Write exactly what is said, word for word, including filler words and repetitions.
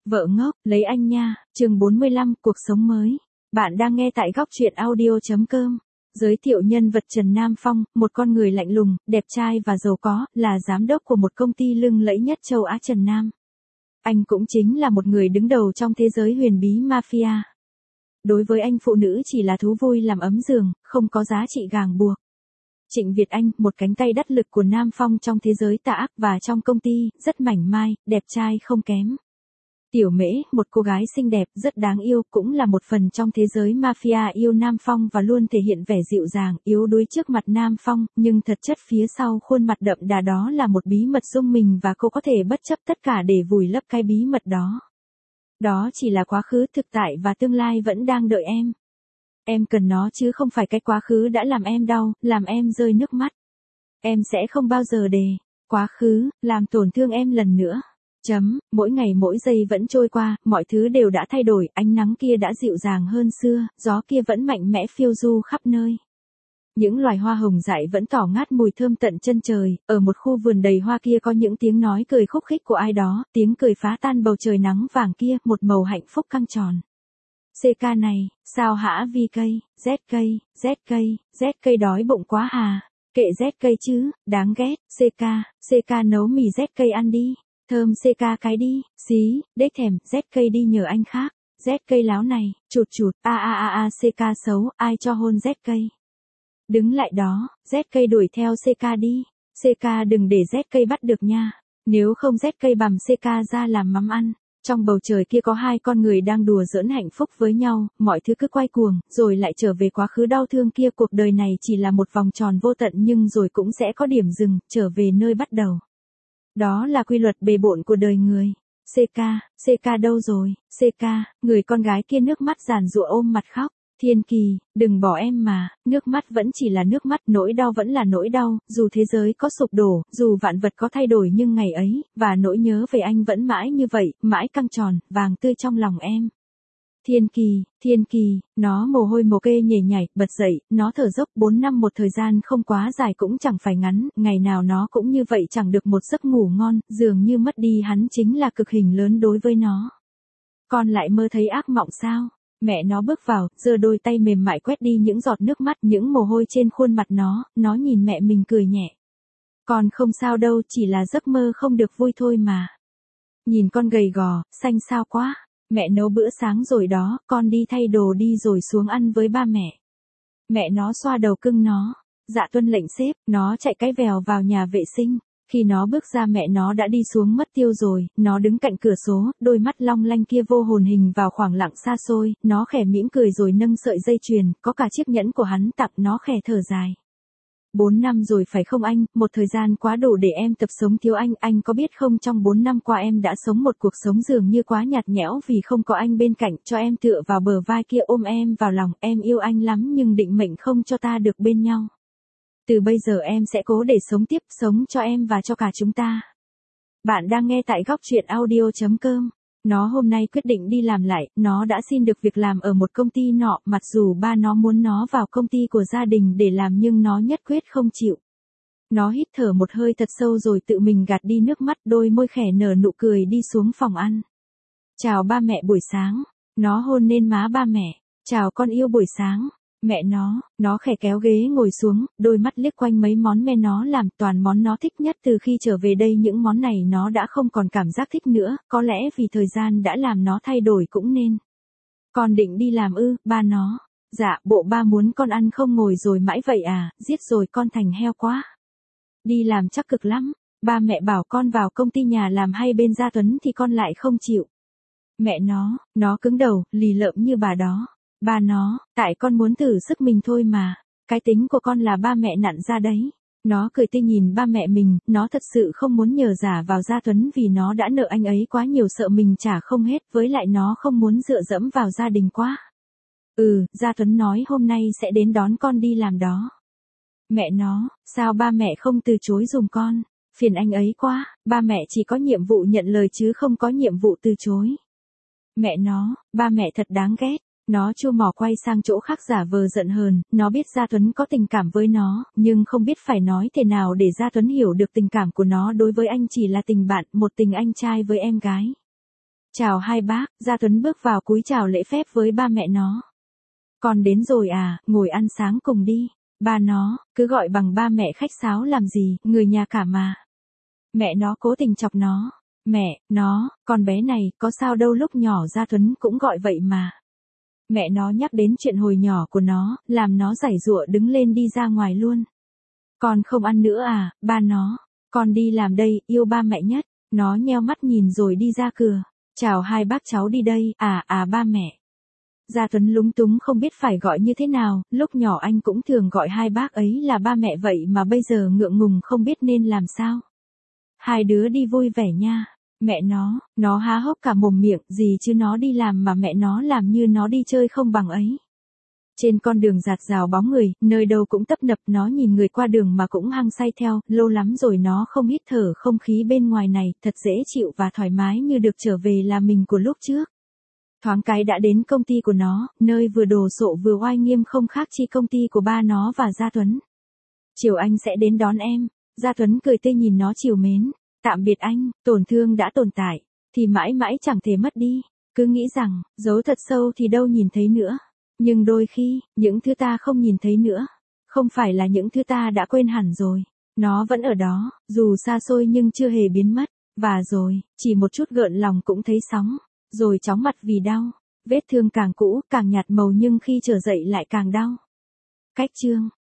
Vợ ngốc, lấy anh nha, chương bốn mươi lăm, cuộc sống mới. Bạn đang nghe tại góc truyện audio.com. Giới thiệu nhân vật Trần Nam Phong, một con người lạnh lùng, đẹp trai và giàu có, là giám đốc của một công ty lừng lẫy nhất châu Á. Trần Nam. Anh cũng chính là một người đứng đầu trong thế giới huyền bí mafia. Đối với anh, phụ nữ chỉ là thú vui làm ấm giường, không có giá trị ràng buộc. Trịnh Việt Anh, một cánh tay đắc lực của Nam Phong trong thế giới tà ác và trong công ty, rất mảnh mai, đẹp trai không kém. Tiểu Mễ, một cô gái xinh đẹp, rất đáng yêu, cũng là một phần trong thế giới mafia yêu Nam Phong và luôn thể hiện vẻ dịu dàng, yếu đuối trước mặt Nam Phong, nhưng thật chất phía sau khuôn mặt đậm đà đó là một bí mật riêng mình và cô có thể bất chấp tất cả để vùi lấp cái bí mật đó. Đó chỉ là quá khứ, thực tại và tương lai vẫn đang đợi em. Em cần nó chứ không phải cái quá khứ đã làm em đau, làm em rơi nước mắt. Em sẽ không bao giờ để quá khứ làm tổn thương em lần nữa. Chấm, mỗi ngày mỗi giây vẫn trôi qua, mọi thứ đều đã thay đổi, ánh nắng kia đã dịu dàng hơn xưa, gió kia vẫn mạnh mẽ phiêu du khắp nơi. Những loài hoa hồng dại vẫn tỏ ngát mùi thơm tận chân trời, ở một khu vườn đầy hoa kia có những tiếng nói cười khúc khích của ai đó, tiếng cười phá tan bầu trời nắng vàng kia, một màu hạnh phúc căng tròn. xê ca này, sao hả vi cây, Z cây, Z cây, Z cây đói bụng quá hà, kệ Z cây chứ, đáng ghét, xê ca, xê ca nấu mì Z cây ăn đi. Thơm xê ca cái đi, xí, đếch thèm, Z cây đi nhờ anh khác, Z cây láo này, chụt chụt, a a a a xê ca xấu, ai cho hôn Z cây. Đứng lại đó, Z cây đuổi theo xê ca đi, xê ca đừng để Z cây bắt được nha, nếu không Z cây bằm xê ca ra làm mắm ăn. Trong bầu trời kia có hai con người đang đùa giỡn hạnh phúc với nhau, mọi thứ cứ quay cuồng, rồi lại trở về quá khứ đau thương kia. Cuộc đời này chỉ là một vòng tròn vô tận nhưng rồi cũng sẽ có điểm dừng, trở về nơi bắt đầu. Đó là quy luật bề bộn của đời người. xê ca, xê ca đâu rồi, xê ca, người con gái kia nước mắt giàn giụa ôm mặt khóc. Thiên Kỳ, đừng bỏ em mà, nước mắt vẫn chỉ là nước mắt, nỗi đau vẫn là nỗi đau, dù thế giới có sụp đổ, dù vạn vật có thay đổi nhưng ngày ấy, và nỗi nhớ về anh vẫn mãi như vậy, mãi căng tròn, vàng tươi trong lòng em. Thiên Kỳ, Thiên Kỳ, nó mồ hôi mồ kê nhảy nhảy, bật dậy, nó thở dốc. Bốn năm một thời gian không quá dài cũng chẳng phải ngắn, ngày nào nó cũng như vậy, chẳng được một giấc ngủ ngon, dường như mất đi hắn chính là cực hình lớn đối với nó. Con lại mơ thấy ác mộng sao? Mẹ nó bước vào, giơ đôi tay mềm mại quét đi những giọt nước mắt, những mồ hôi trên khuôn mặt nó, nó nhìn mẹ mình cười nhẹ. Con không sao đâu, chỉ là giấc mơ không được vui thôi mà. Nhìn con gầy gò, xanh xao quá. Mẹ nấu bữa sáng rồi đó, con đi thay đồ đi rồi xuống ăn với ba mẹ. Mẹ nó xoa đầu cưng nó. Dạ tuân lệnh sếp, nó chạy cái vèo vào nhà vệ sinh. Khi nó bước ra mẹ nó đã đi xuống mất tiêu rồi, nó đứng cạnh cửa sổ, đôi mắt long lanh kia vô hồn hình vào khoảng lặng xa xôi, nó khẽ mỉm cười rồi nâng sợi dây chuyền, có cả chiếc nhẫn của hắn tặng, nó khẽ thở dài. Bốn năm rồi phải không anh, một thời gian quá đủ để em tập sống thiếu anh, anh có biết không, trong bốn năm qua em đã sống một cuộc sống dường như quá nhạt nhẽo vì không có anh bên cạnh, cho em tựa vào bờ vai kia ôm em vào lòng, em yêu anh lắm nhưng định mệnh không cho ta được bên nhau. Từ bây giờ em sẽ cố để sống tiếp, sống cho em và cho cả chúng ta. Bạn đang nghe tại góc truyện audio.com. Nó hôm nay quyết định đi làm lại, nó đã xin được việc làm ở một công ty nọ, mặc dù ba nó muốn nó vào công ty của gia đình để làm nhưng nó nhất quyết không chịu. Nó hít thở một hơi thật sâu rồi tự mình gạt đi nước mắt, đôi môi khẽ nở nụ cười đi xuống phòng ăn. Chào ba mẹ buổi sáng. Nó hôn lên má ba mẹ. Chào con yêu buổi sáng. Mẹ nó, nó khẽ kéo ghế ngồi xuống, đôi mắt liếc quanh mấy món mẹ nó làm, toàn món nó thích nhất. Từ khi trở về đây những món này nó đã không còn cảm giác thích nữa, có lẽ vì thời gian đã làm nó thay đổi cũng nên. Con định đi làm ư, ba nó. Dạ, bộ ba muốn con ăn không ngồi rồi mãi vậy à, giết rồi con thành heo quá. Đi làm chắc cực lắm, ba mẹ bảo con vào công ty nhà làm hay bên Gia Tuấn thì con lại không chịu. Mẹ nó, nó cứng đầu, lì lợm như bà đó. Ba nó, tại con muốn thử sức mình thôi mà, cái tính của con là ba mẹ nặn ra đấy. Nó cười tươi nhìn ba mẹ mình, nó thật sự không muốn nhờ giả vào Gia Tuấn vì nó đã nợ anh ấy quá nhiều, sợ mình trả không hết, với lại nó không muốn dựa dẫm vào gia đình quá. Ừ, Gia Tuấn nói hôm nay sẽ đến đón con đi làm đó. Mẹ nó, sao ba mẹ không từ chối giùm con, phiền anh ấy quá, ba mẹ chỉ có nhiệm vụ nhận lời chứ không có nhiệm vụ từ chối. Mẹ nó, ba mẹ thật đáng ghét. Nó chua mỏ quay sang chỗ khác giả vờ giận hờn, nó biết Gia Tuấn có tình cảm với nó, nhưng không biết phải nói thế nào để Gia Tuấn hiểu được tình cảm của nó đối với anh chỉ là tình bạn, một tình anh trai với em gái. Chào hai bác, Gia Tuấn bước vào cúi chào lễ phép với ba mẹ nó. Con đến rồi à, ngồi ăn sáng cùng đi. Ba nó, cứ gọi bằng ba mẹ khách sáo làm gì, người nhà cả mà. Mẹ nó cố tình chọc nó. Mẹ, nó, con bé này, có sao đâu lúc nhỏ Gia Tuấn cũng gọi vậy mà. Mẹ nó nhắc đến chuyện hồi nhỏ của nó, làm nó giãy giụa đứng lên đi ra ngoài luôn. Con không ăn nữa à, ba nó. Con đi làm đây, yêu ba mẹ nhất. Nó nheo mắt nhìn rồi đi ra cửa. Chào hai bác cháu đi đây, à à ba mẹ. Gia Tuấn lúng túng không biết phải gọi như thế nào, lúc nhỏ anh cũng thường gọi hai bác ấy là ba mẹ vậy mà bây giờ ngượng ngùng không biết nên làm sao. Hai đứa đi vui vẻ nha. Mẹ nó, nó há hốc cả mồm miệng, gì chứ nó đi làm mà mẹ nó làm như nó đi chơi không bằng ấy. Trên con đường rạt rào bóng người, nơi đâu cũng tấp nập, nó nhìn người qua đường mà cũng hăng say theo, lâu lắm rồi nó không hít thở không khí bên ngoài này, thật dễ chịu và thoải mái như được trở về là mình của lúc trước. Thoáng cái đã đến công ty của nó, nơi vừa đồ sộ vừa oai nghiêm không khác chi công ty của ba nó và Gia Tuấn. Chiều anh sẽ đến đón em. Gia Tuấn cười tươi nhìn nó trìu mến. Tạm biệt anh, tổn thương đã tồn tại, thì mãi mãi chẳng thể mất đi. Cứ nghĩ rằng, giấu thật sâu thì đâu nhìn thấy nữa. Nhưng đôi khi, những thứ ta không nhìn thấy nữa, không phải là những thứ ta đã quên hẳn rồi. Nó vẫn ở đó, dù xa xôi nhưng chưa hề biến mất. Và rồi, chỉ một chút gợn lòng cũng thấy sóng. Rồi chóng mặt vì đau. Vết thương càng cũ, càng nhạt màu nhưng khi trở dậy lại càng đau. Cách chương